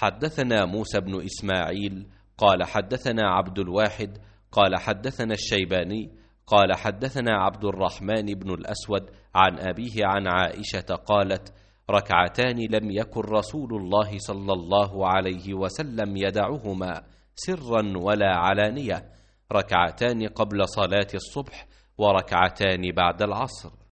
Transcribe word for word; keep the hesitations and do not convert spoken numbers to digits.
حدثنا موسى بن إسماعيل قال حدثنا عبد الواحد قال حدثنا الشيباني قال حدثنا عبد الرحمن بن الأسود عن أبيه عن عائشة قالت: ركعتان لم يكن رسول الله صلى الله عليه وسلم يدعهما سرا ولا علانية، ركعتان قبل صلاة الصبح وركعتان بعد العصر.